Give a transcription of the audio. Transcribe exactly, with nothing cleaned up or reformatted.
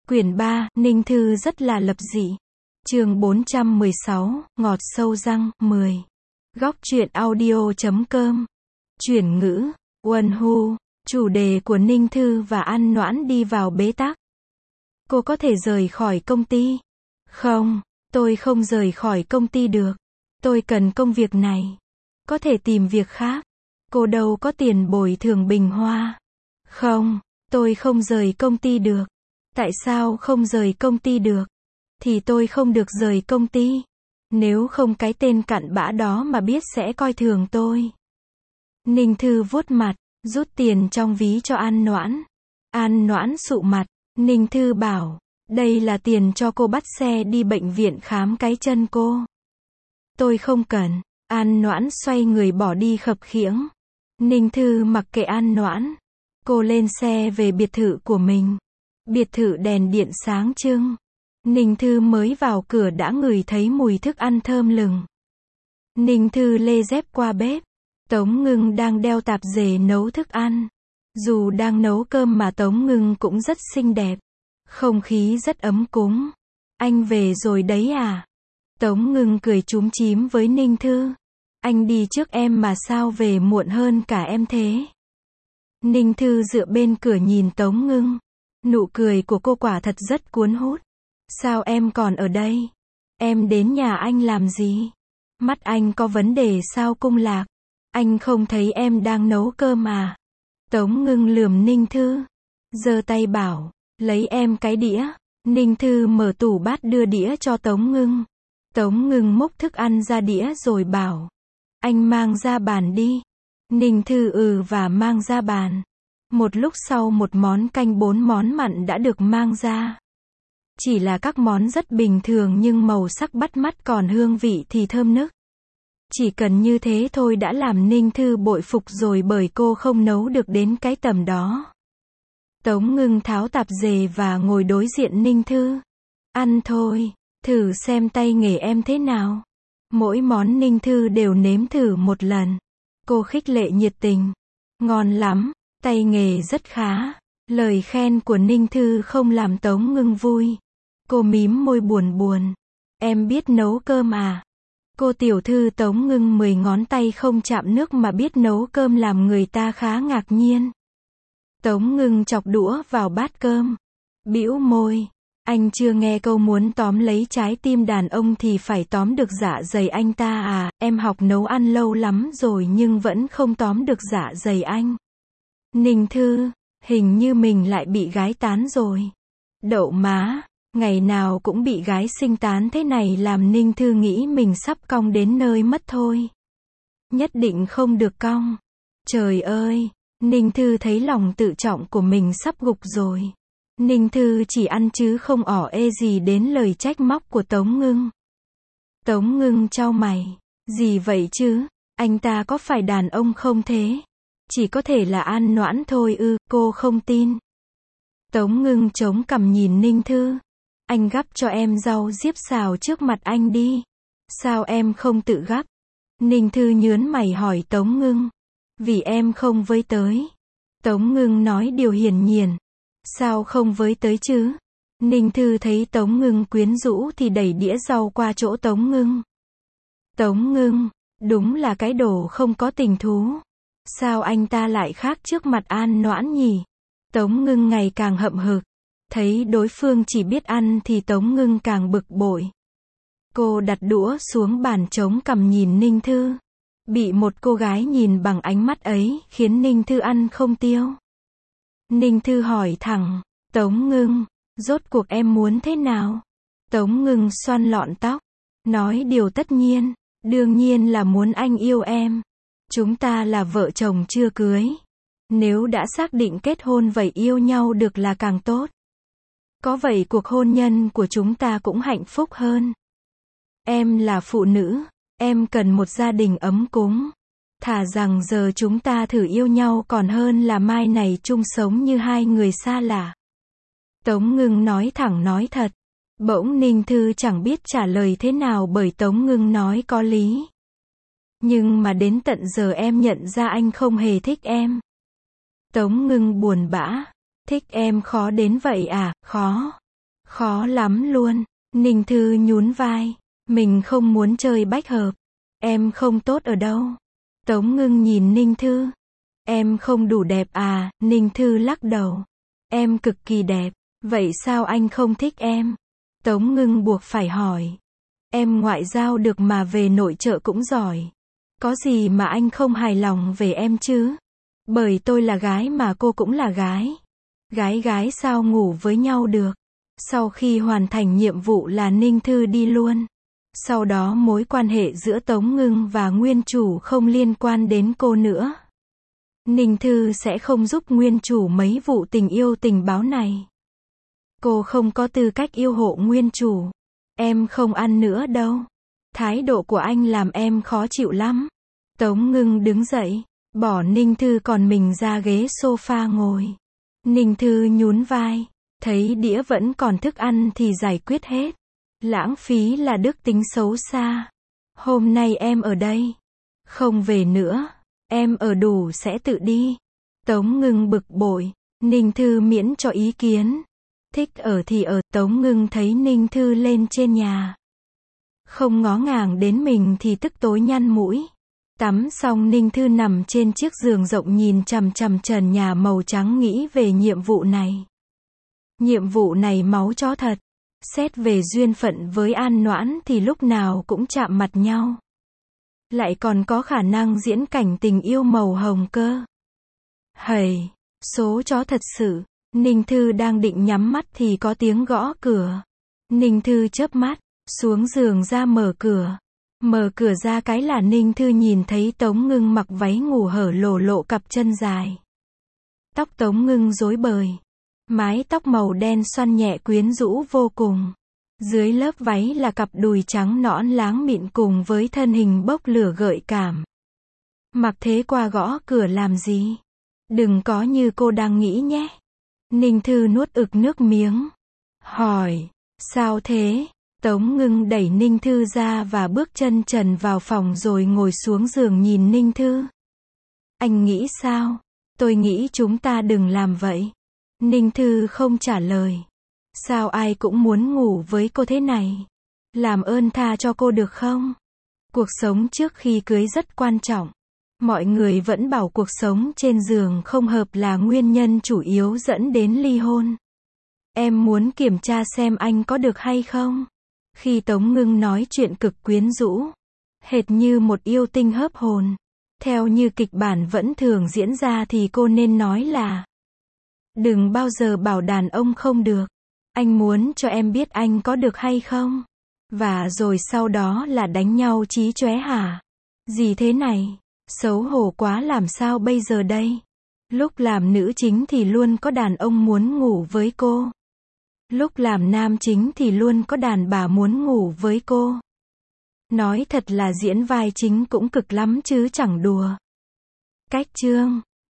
Quyển ba, Ninh Thư rất là lập dị. Chương bốn trăm mười sáu, ngọt sâu răng, mười. Góc truyện audio.com. Chuyển ngữ, Uân Hu, chủ đề của Ninh Thư và An Noãn đi vào bế tắc. Cô có thể rời khỏi công ty? Không, tôi không rời khỏi công ty được. Tôi cần công việc này. Có thể tìm việc khác. Cô đâu có tiền bồi thường bình hoa. Không, tôi không rời công ty được. Tại sao không rời công ty được? Thì tôi không được rời công ty. Nếu không cái tên cặn bã đó mà biết sẽ coi thường tôi. Ninh Thư vuốt mặt, rút tiền trong ví cho An Noãn. An Noãn sụ mặt, Ninh Thư bảo, đây là tiền cho cô bắt xe đi bệnh viện khám cái chân cô. Tôi không cần. An Noãn xoay người bỏ đi khập khiễng. Ninh Thư mặc kệ An Noãn. Cô lên xe về biệt thự của mình. Biệt thự đèn điện sáng trưng. Ninh Thư mới vào cửa đã ngửi thấy mùi thức ăn thơm lừng. Ninh Thư lê dép qua bếp. Tống Ngưng đang đeo tạp dề nấu thức ăn. Dù đang nấu cơm mà Tống Ngưng cũng rất xinh đẹp. Không khí rất ấm cúng. Anh về rồi đấy à? Tống Ngưng cười chúm chím với Ninh Thư. Anh đi trước em mà sao về muộn hơn cả em thế? Ninh Thư dựa bên cửa nhìn Tống Ngưng. Nụ cười của cô quả thật rất cuốn hút. Sao em còn ở đây? Em đến nhà anh làm gì? Mắt anh có vấn đề sao Cung Lạc? Anh không thấy em đang nấu cơm à? Tống Ngưng lườm Ninh Thư. Giơ tay bảo, lấy em cái đĩa. Ninh Thư mở tủ bát đưa đĩa cho Tống Ngưng. Tống Ngưng múc thức ăn ra đĩa rồi bảo, anh mang ra bàn đi. Ninh Thư ừ và mang ra bàn. Một lúc sau một món canh bốn món mặn đã được mang ra. Chỉ là các món rất bình thường nhưng màu sắc bắt mắt còn hương vị thì thơm nức. Chỉ cần như thế thôi đã làm Ninh Thư bội phục rồi bởi cô không nấu được đến cái tầm đó. Tống Ngưng tháo tạp dề và ngồi đối diện Ninh Thư. Ăn thôi, thử xem tay nghề em thế nào. Mỗi món Ninh Thư đều nếm thử một lần. Cô khích lệ nhiệt tình. Ngon lắm, tay nghề rất khá. Lời khen của Ninh Thư không làm Tống Ngưng vui. Cô mím môi buồn buồn. Em biết nấu cơm à? Cô tiểu thư Tống Ngưng mười ngón tay không chạm nước mà biết nấu cơm làm người ta khá ngạc nhiên. Tống Ngưng chọc đũa vào bát cơm. Bĩu môi. Anh chưa nghe câu muốn tóm lấy trái tim đàn ông thì phải tóm được dạ dày anh ta à? Em học nấu ăn lâu lắm rồi nhưng vẫn không tóm được dạ dày anh. Ninh Thư, hình như mình lại bị gái tán rồi. Đậu má, ngày nào cũng bị gái sinh tán thế này làm Ninh Thư nghĩ mình sắp cong đến nơi mất thôi. Nhất định không được cong. Trời ơi, Ninh Thư thấy lòng tự trọng của mình sắp gục rồi. Ninh Thư chỉ ăn chứ không ỏ ê gì đến lời trách móc của Tống Ngưng. Tống Ngưng chau mày. Gì vậy chứ? Anh ta có phải đàn ông không thế? Chỉ có thể là An Noãn thôi ư, cô không tin. Tống Ngưng chống cằm nhìn Ninh Thư. Anh gắp cho em rau diếp xào trước mặt anh đi. Sao em không tự gắp? Ninh Thư nhớn mày hỏi Tống Ngưng. Vì em không với tới. Tống Ngưng nói điều hiển nhiên. Sao không với tới chứ? Ninh Thư thấy Tống Ngưng quyến rũ thì đẩy đĩa rau qua chỗ Tống Ngưng. Tống Ngưng, đúng là cái đồ không có tình thú. Sao anh ta lại khác trước mặt An Noãn nhỉ? Tống Ngưng ngày càng hậm hực. Thấy đối phương chỉ biết ăn thì Tống Ngưng càng bực bội. Cô đặt đũa xuống bàn chống cằm nhìn Ninh Thư. Bị một cô gái nhìn bằng ánh mắt ấy khiến Ninh Thư ăn không tiêu. Ninh Thư hỏi thẳng, Tống Ngưng, rốt cuộc em muốn thế nào? Tống Ngưng xoăn lọn tóc, nói điều tất nhiên, đương nhiên là muốn anh yêu em. Chúng ta là vợ chồng chưa cưới. Nếu đã xác định kết hôn vậy yêu nhau được là càng tốt. Có vậy cuộc hôn nhân của chúng ta cũng hạnh phúc hơn. Em là phụ nữ, em cần một gia đình ấm cúng. Thà rằng giờ chúng ta thử yêu nhau còn hơn là mai này chung sống như hai người xa lạ. Tống Ngưng nói thẳng nói thật. Bỗng Ninh Thư chẳng biết trả lời thế nào bởi Tống Ngưng nói có lý. Nhưng mà đến tận giờ em nhận ra anh không hề thích em. Tống Ngưng buồn bã. Thích em khó đến vậy à? Khó. Khó lắm luôn. Ninh Thư nhún vai. Mình không muốn chơi bách hợp. Em không tốt ở đâu. Tống Ngưng nhìn Ninh Thư. Em không đủ đẹp à? Ninh Thư lắc đầu. Em cực kỳ đẹp. Vậy sao anh không thích em? Tống Ngưng buộc phải hỏi. Em ngoại giao được mà về nội trợ cũng giỏi. Có gì mà anh không hài lòng về em chứ? Bởi tôi là gái mà cô cũng là gái. Gái gái sao ngủ với nhau được? Sau khi hoàn thành nhiệm vụ là Ninh Thư đi luôn. Sau đó mối quan hệ giữa Tống Ngưng và nguyên chủ không liên quan đến cô nữa. Ninh Thư sẽ không giúp nguyên chủ mấy vụ tình yêu tình báo này. Cô không có tư cách yêu hộ nguyên chủ. Em không ăn nữa đâu. Thái độ của anh làm em khó chịu lắm. Tống Ngưng đứng dậy, bỏ Ninh Thư còn mình ra ghế sofa ngồi. Ninh Thư nhún vai, thấy đĩa vẫn còn thức ăn thì giải quyết hết. Lãng phí là đức tính xấu xa. Hôm nay em ở đây. Không về nữa. Em ở đủ sẽ tự đi. Tống Ngưng bực bội. Ninh Thư miễn cho ý kiến. Thích ở thì ở. Tống Ngưng thấy Ninh Thư lên trên nhà. Không ngó ngàng đến mình thì tức tối nhăn mũi. Tắm xong Ninh Thư nằm trên chiếc giường rộng nhìn chằm chằm trần nhà màu trắng nghĩ về nhiệm vụ này. Nhiệm vụ này máu chó thật. Xét về duyên phận với An Noãn thì lúc nào cũng chạm mặt nhau. Lại còn có khả năng diễn cảnh tình yêu màu hồng cơ. Hầy, số chó thật sự. Ninh Thư đang định nhắm mắt thì có tiếng gõ cửa. Ninh Thư chớp mắt, xuống giường ra mở cửa. Mở cửa ra cái là Ninh Thư nhìn thấy Tống Ngưng mặc váy ngủ hở lổ lộ cặp chân dài. Tóc Tống Ngưng rối bời. Mái tóc màu đen xoăn nhẹ quyến rũ vô cùng. Dưới lớp váy là cặp đùi trắng nõn láng mịn cùng với thân hình bốc lửa gợi cảm. Mặc thế qua gõ cửa làm gì? Đừng có như cô đang nghĩ nhé. Ninh Thư nuốt ực nước miếng. Hỏi, sao thế? Tống Ngưng đẩy Ninh Thư ra và bước chân trần vào phòng rồi ngồi xuống giường nhìn Ninh Thư. Anh nghĩ sao? Tôi nghĩ chúng ta đừng làm vậy. Ninh Thư không trả lời. Sao ai cũng muốn ngủ với cô thế này? Làm ơn tha cho cô được không? Cuộc sống trước khi cưới rất quan trọng. Mọi người vẫn bảo cuộc sống trên giường không hợp là nguyên nhân chủ yếu dẫn đến ly hôn. Em muốn kiểm tra xem anh có được hay không? Khi Tống Ngưng nói chuyện cực quyến rũ, hệt như một yêu tinh hớp hồn. Theo như kịch bản vẫn thường diễn ra thì cô nên nói là: đừng bao giờ bảo đàn ông không được. Anh muốn cho em biết anh có được hay không? Và rồi sau đó là đánh nhau chí chóe hả? Gì thế này? Xấu hổ quá làm sao bây giờ đây? Lúc làm nữ chính thì luôn có đàn ông muốn ngủ với cô. Lúc làm nam chính thì luôn có đàn bà muốn ngủ với cô. Nói thật là diễn vai chính cũng cực lắm chứ chẳng đùa. Cách chương